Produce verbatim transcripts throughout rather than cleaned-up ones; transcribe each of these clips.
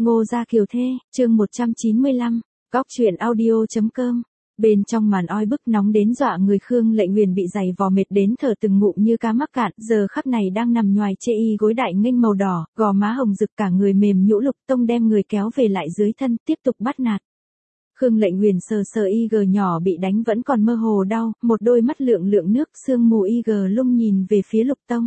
Ngô Gia Kiều Thê, chương một trăm chín mươi lăm, góc truyện audio.com. Bên trong màn oi bức nóng đến dọa người, Khương Lệnh Uyển bị giày vò mệt đến thở từng ngụm như cá mắc cạn, giờ khắc này đang nằm nhoài chê y gối đại nghênh màu đỏ, gò má hồng rực, cả người mềm nhũ. Lục Tông đem người kéo về lại dưới thân, tiếp tục bắt nạt. Khương Lệnh Uyển sờ sờ y gờ nhỏ bị đánh vẫn còn mơ hồ đau, một đôi mắt lượng lượng nước sương mù y gờ lung nhìn về phía Lục Tông.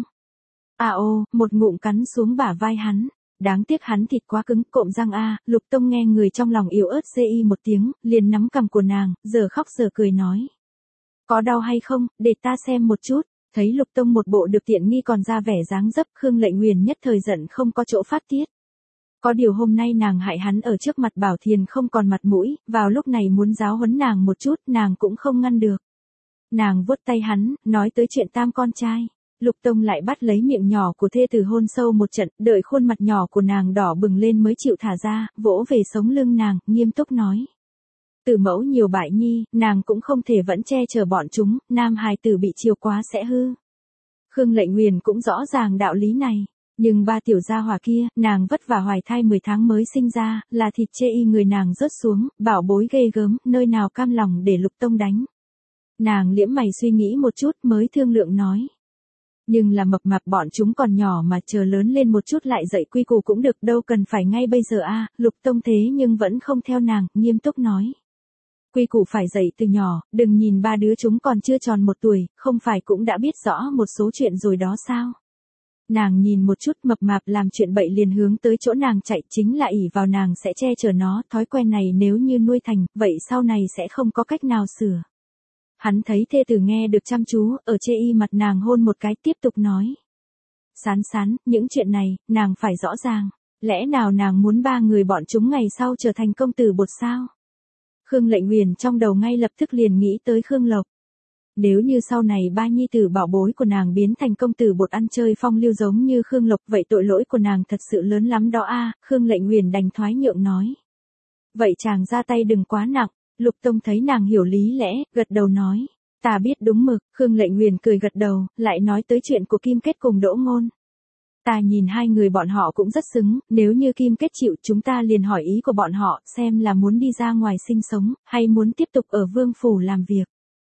À ô, một ngụm cắn xuống bả vai hắn. Đáng tiếc hắn thịt quá cứng, cộm răng a. Lục Tông nghe người trong lòng yếu ớt dê y một tiếng, liền nắm cằm của nàng, giờ khóc giờ cười nói. Có đau hay không, để ta xem một chút. Thấy Lục Tông một bộ được tiện nghi còn ra vẻ dáng dấp, Khương Lệnh Uyển nhất thời giận không có chỗ phát tiết. Có điều hôm nay nàng hại hắn ở trước mặt Bảo Thiền không còn mặt mũi, vào lúc này muốn giáo huấn nàng một chút, nàng cũng không ngăn được. Nàng vuốt tay hắn, nói tới chuyện tam con trai. Lục Tông lại bắt lấy miệng nhỏ của thê tử hôn sâu một trận, đợi khuôn mặt nhỏ của nàng đỏ bừng lên mới chịu thả ra, vỗ về sống lưng nàng, nghiêm túc nói. Tử mẫu nhiều bại nhi, nàng cũng không thể vẫn che chở bọn chúng, nam hài tử bị chiều quá sẽ hư. Khương Lệnh Uyển cũng rõ ràng đạo lý này, nhưng ba tiểu gia hỏa kia, nàng vất vả hoài thai mười tháng mới sinh ra, là thịt chê y người nàng rớt xuống, bảo bối ghê gớm, nơi nào cam lòng để Lục Tông đánh. Nàng liễm mày suy nghĩ một chút mới thương lượng nói. Nhưng là mập mạp bọn chúng còn nhỏ mà, chờ lớn lên một chút lại dạy quy củ cũng được, đâu cần phải ngay bây giờ a. À, Lục Tông thế nhưng vẫn không theo nàng, nghiêm túc nói. Quy củ phải dạy từ nhỏ, đừng nhìn ba đứa chúng còn chưa tròn một tuổi, không phải cũng đã biết rõ một số chuyện rồi đó sao. Nàng nhìn một chút mập mạp làm chuyện bậy liền hướng tới chỗ nàng chạy, chính là ỷ vào nàng sẽ che chở nó, thói quen này nếu như nuôi thành, vậy sau này sẽ không có cách nào sửa. Hắn thấy thê tử nghe được chăm chú, ở chê y mặt nàng hôn một cái, tiếp tục nói. Sán sán, những chuyện này, nàng phải rõ ràng. Lẽ nào nàng muốn ba người bọn chúng ngày sau trở thành công tử bột sao? Khương Lệnh Uyển trong đầu ngay lập tức liền nghĩ tới Khương Lộc. Nếu như sau này ba nhi tử bảo bối của nàng biến thành công tử bột ăn chơi phong lưu giống như Khương Lộc, vậy tội lỗi của nàng thật sự lớn lắm đó a. Khương Lệnh Uyển đành thoái nhượng nói. Vậy chàng ra tay đừng quá nặng. Lục Tông thấy nàng hiểu lý lẽ, gật đầu nói. Ta biết đúng mực. Khương Lệnh Uyển cười gật đầu, lại nói tới chuyện của Kim Kết cùng Đỗ Ngôn. Ta nhìn hai người bọn họ cũng rất xứng, nếu như Kim Kết chịu, chúng ta liền hỏi ý của bọn họ, xem là muốn đi ra ngoài sinh sống, hay muốn tiếp tục ở vương phủ làm việc.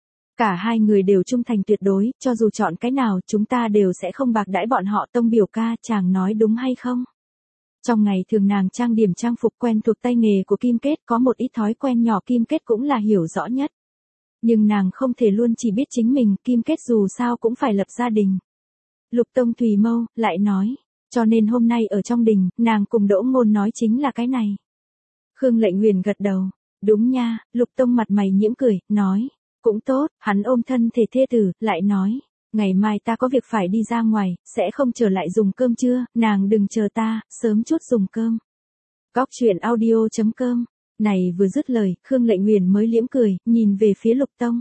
Cả hai người đều trung thành tuyệt đối, cho dù chọn cái nào, chúng ta đều sẽ không bạc đãi bọn họ. Tông biểu ca, chàng nói đúng hay không? Trong ngày thường nàng trang điểm trang phục, quen thuộc tay nghề của Kim Kết, có một ít thói quen nhỏ Kim Kết cũng là hiểu rõ nhất. Nhưng nàng không thể luôn chỉ biết chính mình, Kim Kết dù sao cũng phải lập gia đình. Lục Tông thùy mâu, lại nói, cho nên hôm nay ở trong đình, nàng cùng Đỗ Ngôn nói chính là cái này. Khương Lệnh Uyển gật đầu, đúng nha. Lục Tông mặt mày nhiễm cười, nói, cũng tốt. Hắn ôm thân thể thê tử, lại nói. Ngày mai ta có việc phải đi ra ngoài, sẽ không trở lại dùng cơm trưa, nàng đừng chờ ta, sớm chút dùng cơm. Góc truyện audio.com. Này vừa dứt lời, Khương Lệnh Uyển mới liễm cười, nhìn về phía Lục Tông.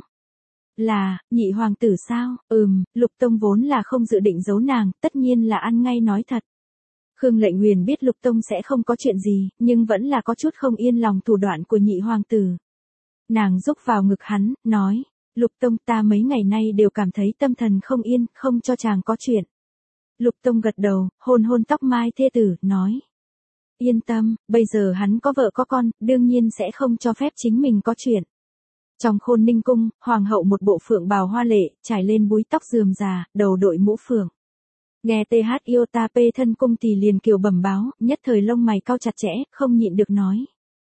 Là, nhị hoàng tử sao? Ừm, Lục Tông vốn là không dự định giấu nàng, tất nhiên là ăn ngay nói thật. Khương Lệnh Uyển biết Lục Tông sẽ không có chuyện gì, nhưng vẫn là có chút không yên lòng thủ đoạn của nhị hoàng tử. Nàng rúc vào ngực hắn, nói. Lục Tông, ta mấy ngày nay đều cảm thấy tâm thần không yên, không cho chàng có chuyện. Lục Tông gật đầu, hôn hôn tóc mai thê tử, nói. Yên tâm, bây giờ hắn có vợ có con, đương nhiên sẽ không cho phép chính mình có chuyện. Trong Khôn Ninh cung, hoàng hậu một bộ phượng bào hoa lệ, trải lên búi tóc rườm rà, đầu đội mũ phượng. Nghe tê hát Iota P thân cung thì liền kiều bẩm báo, nhất thời lông mày cau chặt chẽ, không nhịn được nói.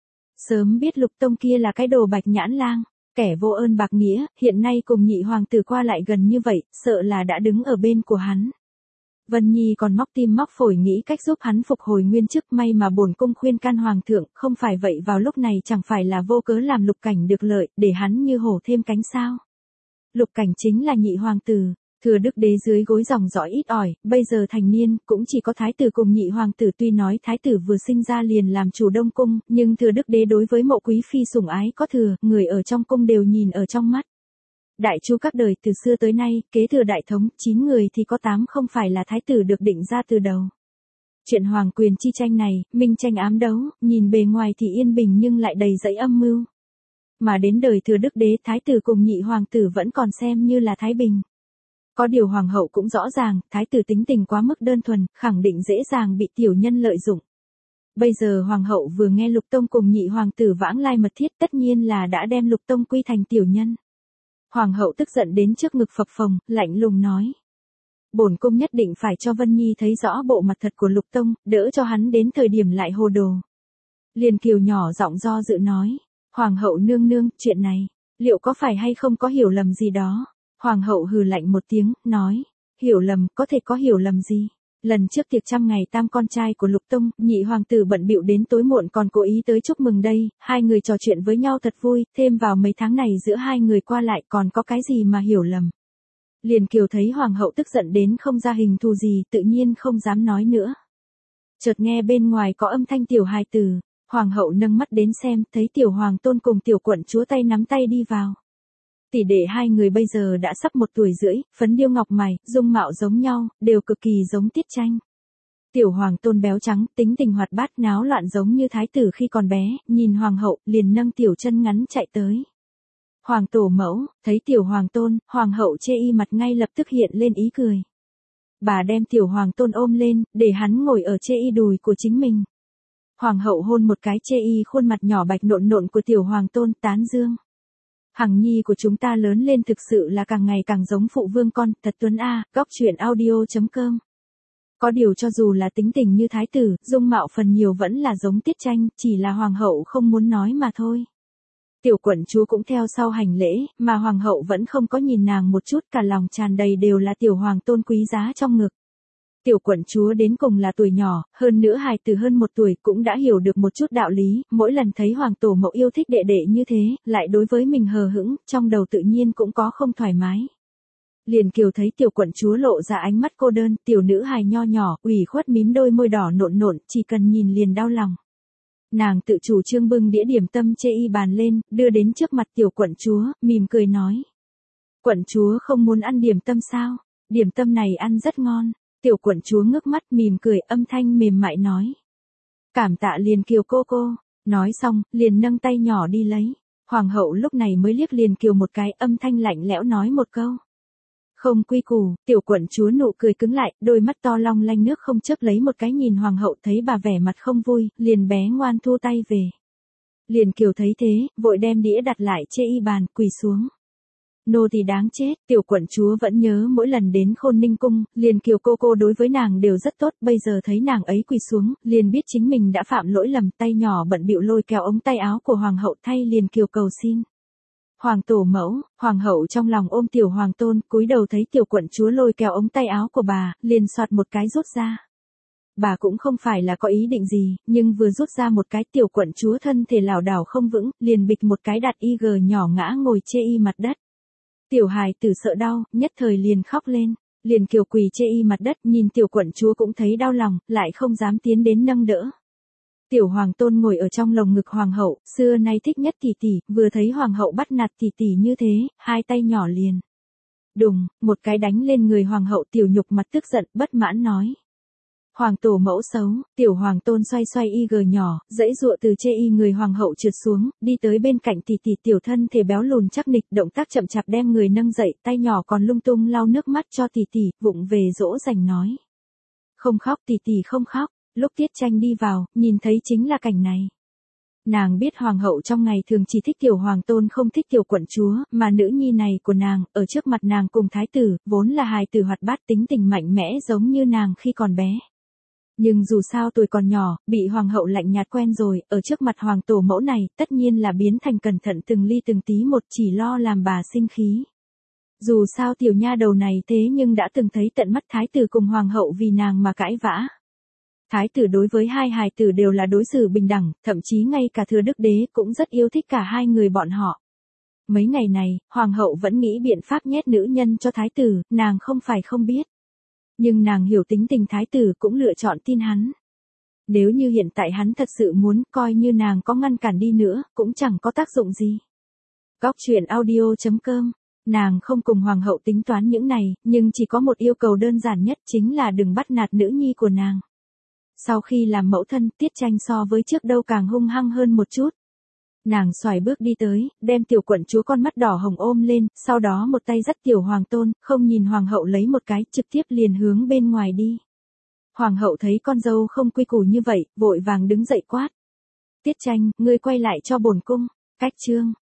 Sớm biết Lục Tông kia là cái đồ bạch nhãn lang. Kẻ vô ơn bạc nghĩa, hiện nay cùng nhị hoàng tử qua lại gần như vậy, sợ là đã đứng ở bên của hắn. Vân Nhi còn móc tim móc phổi nghĩ cách giúp hắn phục hồi nguyên chức, may mà bổn cung khuyên can hoàng thượng, không phải vậy vào lúc này chẳng phải là vô cớ làm Lục Cảnh được lợi, để hắn như hổ thêm cánh sao. Lục Cảnh chính là nhị hoàng tử, thừa đức đế dưới gối dòng dõi ít ỏi, bây giờ thành niên, cũng chỉ có thái tử cùng nhị hoàng tử, tuy nói thái tử vừa sinh ra liền làm chủ đông cung, nhưng thừa đức đế đối với mộ quý phi sủng ái có thừa, người ở trong cung đều nhìn ở trong mắt. Đại chu các đời từ xưa tới nay, kế thừa đại thống, chín người thì có tám không phải là thái tử được định ra từ đầu. Chuyện hoàng quyền chi tranh này, minh tranh ám đấu, nhìn bề ngoài thì yên bình nhưng lại đầy dẫy âm mưu. Mà đến đời thừa đức đế, thái tử cùng nhị hoàng tử vẫn còn xem như là thái bình. Có điều hoàng hậu cũng rõ ràng, thái tử tính tình quá mức đơn thuần, khẳng định dễ dàng bị tiểu nhân lợi dụng. Bây giờ hoàng hậu vừa nghe Lục Tông cùng nhị hoàng tử vãng lai mật thiết, tất nhiên là đã đem Lục Tông quy thành tiểu nhân. Hoàng hậu tức giận đến trước ngực phập phồng, lạnh lùng nói. Bổn cung nhất định phải cho Vân Nhi thấy rõ bộ mặt thật của Lục Tông, đỡ cho hắn đến thời điểm lại hồ đồ. Liền Kiều nhỏ giọng do dự nói. Hoàng hậu nương nương, chuyện này, liệu có phải hay không có hiểu lầm gì đó? Hoàng hậu hừ lạnh một tiếng, nói. Hiểu lầm, có thể có hiểu lầm gì? Lần trước tiệc trăm ngày tam con trai của Lục Tông, nhị hoàng tử bận bịu đến tối muộn còn cố ý tới chúc mừng đây, hai người trò chuyện với nhau thật vui, thêm vào mấy tháng này giữa hai người qua lại còn có cái gì mà hiểu lầm. Liền Kiều thấy hoàng hậu tức giận đến không ra hình thù gì, tự nhiên không dám nói nữa. Chợt nghe bên ngoài có âm thanh tiểu hài tử, hoàng hậu nâng mắt đến xem, thấy tiểu hoàng tôn cùng tiểu quận chúa tay nắm tay đi vào. Tỷ đệ hai người bây giờ đã sắp một tuổi rưỡi, phấn điêu ngọc mày, dung mạo giống nhau, đều cực kỳ giống Tiết Tranh. Tiểu hoàng tôn béo trắng, tính tình hoạt bát náo loạn giống như thái tử khi còn bé, nhìn hoàng hậu, liền nâng tiểu chân ngắn chạy tới. Hoàng tổ mẫu, thấy tiểu hoàng tôn, hoàng hậu chê y mặt ngay lập tức hiện lên ý cười. Bà đem tiểu hoàng tôn ôm lên, để hắn ngồi ở chê y đùi của chính mình. Hoàng hậu hôn một cái chê y khuôn mặt nhỏ bạch nộn nộn của tiểu hoàng tôn, tán dương. Hằng nhi của chúng ta lớn lên thực sự là càng ngày càng giống phụ vương con, thật tuấn a. Góc truyện audio chấm com. Có điều cho dù là tính tình như thái tử, dung mạo phần nhiều vẫn là giống Tiết Tranh, chỉ là hoàng hậu không muốn nói mà thôi. Tiểu quận chúa cũng theo sau hành lễ, mà hoàng hậu vẫn không có nhìn nàng một chút, cả lòng tràn đầy đều là tiểu hoàng tôn quý giá trong ngực. Tiểu quận chúa đến cùng là tuổi nhỏ, hơn nữa hài tử hơn một tuổi cũng đã hiểu được một chút đạo lý, mỗi lần thấy hoàng tổ mẫu yêu thích đệ đệ như thế, lại đối với mình hờ hững, trong đầu tự nhiên cũng có không thoải mái. Liền Kiều thấy tiểu quận chúa lộ ra ánh mắt cô đơn, tiểu nữ hài nho nhỏ, ủy khuất mím đôi môi đỏ nộn nộn, chỉ cần nhìn liền đau lòng. Nàng tự chủ trương bưng đĩa điểm tâm chê y bàn lên, đưa đến trước mặt tiểu quận chúa, mỉm cười nói. Quận chúa không muốn ăn điểm tâm sao? Điểm tâm này ăn rất ngon. Tiểu quận chúa ngước mắt mỉm cười, âm thanh mềm mại nói. Cảm tạ Liền Kiều cô cô. Nói xong, liền nâng tay nhỏ đi lấy. Hoàng hậu lúc này mới liếc Liền Kiều một cái, âm thanh lạnh lẽo nói một câu. Không quy củ. Tiểu quận chúa nụ cười cứng lại, đôi mắt to long lanh nước không chớp lấy một cái nhìn hoàng hậu, thấy bà vẻ mặt không vui, liền bé ngoan thu tay về. Liền Kiều thấy thế, vội đem đĩa đặt lại chê y bàn, quỳ xuống. Nô thì đáng chết, tiểu quận chúa vẫn nhớ mỗi lần đến Khôn Ninh cung, Liền Kiều cô cô đối với nàng đều rất tốt, bây giờ thấy nàng ấy quỳ xuống, liền biết chính mình đã phạm lỗi lầm, tay nhỏ bận bịu lôi kéo ống tay áo của hoàng hậu thay Liền Kiều cầu xin. Hoàng tổ mẫu, hoàng hậu trong lòng ôm tiểu hoàng tôn, cúi đầu thấy tiểu quận chúa lôi kéo ống tay áo của bà, liền soạt một cái rút ra. Bà cũng không phải là có ý định gì, nhưng vừa rút ra một cái tiểu quận chúa thân thể lảo đảo không vững, liền bịch một cái đặt y gờ nhỏ ngã ngồi chê y mặt đất. Tiểu hài tử sợ đau, nhất thời liền khóc lên. Liền Kiều quỳ chê y mặt đất, nhìn tiểu quận chúa cũng thấy đau lòng, lại không dám tiến đến nâng đỡ. Tiểu hoàng tôn ngồi ở trong lồng ngực hoàng hậu, xưa nay thích nhất tỷ tỷ, vừa thấy hoàng hậu bắt nạt tỷ tỷ như thế, hai tay nhỏ liền. Đùng, một cái đánh lên người hoàng hậu, tiểu nhục mặt tức giận, bất mãn nói. Hoàng tổ mẫu xấu, tiểu hoàng tôn xoay xoay y gờ nhỏ, dãy dụa từ chê y người hoàng hậu trượt xuống, đi tới bên cạnh tỷ tỷ, tiểu thân thể béo lùn chắc nịch, động tác chậm chạp đem người nâng dậy, tay nhỏ còn lung tung lau nước mắt cho tỷ tỷ, vụng về dỗ dành nói. Không khóc tỷ tỷ không khóc. Lúc Tiết Tranh đi vào, nhìn thấy chính là cảnh này. Nàng biết hoàng hậu trong ngày thường chỉ thích tiểu hoàng tôn không thích tiểu quận chúa, mà nữ nhi này của nàng, ở trước mặt nàng cùng thái tử, vốn là hài tử hoạt bát tính tình mạnh mẽ giống như nàng khi còn bé. Nhưng dù sao tuổi còn nhỏ, bị hoàng hậu lạnh nhạt quen rồi, ở trước mặt hoàng tổ mẫu này, tất nhiên là biến thành cẩn thận từng ly từng tí một, chỉ lo làm bà sinh khí. Dù sao tiểu nha đầu này thế nhưng đã từng thấy tận mắt thái tử cùng hoàng hậu vì nàng mà cãi vã. Thái tử đối với hai hài tử đều là đối xử bình đẳng, thậm chí ngay cả thừa đức đế cũng rất yêu thích cả hai người bọn họ. Mấy ngày này, hoàng hậu vẫn nghĩ biện pháp nhét nữ nhân cho thái tử, nàng không phải không biết. Nhưng nàng hiểu tính tình thái tử cũng lựa chọn tin hắn. Nếu như hiện tại hắn thật sự muốn, coi như nàng có ngăn cản đi nữa, cũng chẳng có tác dụng gì. Góc truyện audio chấm com. Nàng không cùng hoàng hậu tính toán những này, nhưng chỉ có một yêu cầu đơn giản nhất chính là đừng bắt nạt nữ nhi của nàng. Sau khi làm mẫu thân, Tiết Tranh so với trước đâu càng hung hăng hơn một chút. Nàng xoài bước đi tới, đem tiểu quận chúa con mắt đỏ hồng ôm lên, sau đó một tay dắt tiểu hoàng tôn, không nhìn hoàng hậu lấy một cái, trực tiếp liền hướng bên ngoài đi. Hoàng hậu thấy con dâu không quy củ như vậy, vội vàng đứng dậy quát. Tiết Tranh, ngươi quay lại cho bổn cung. Cách chương.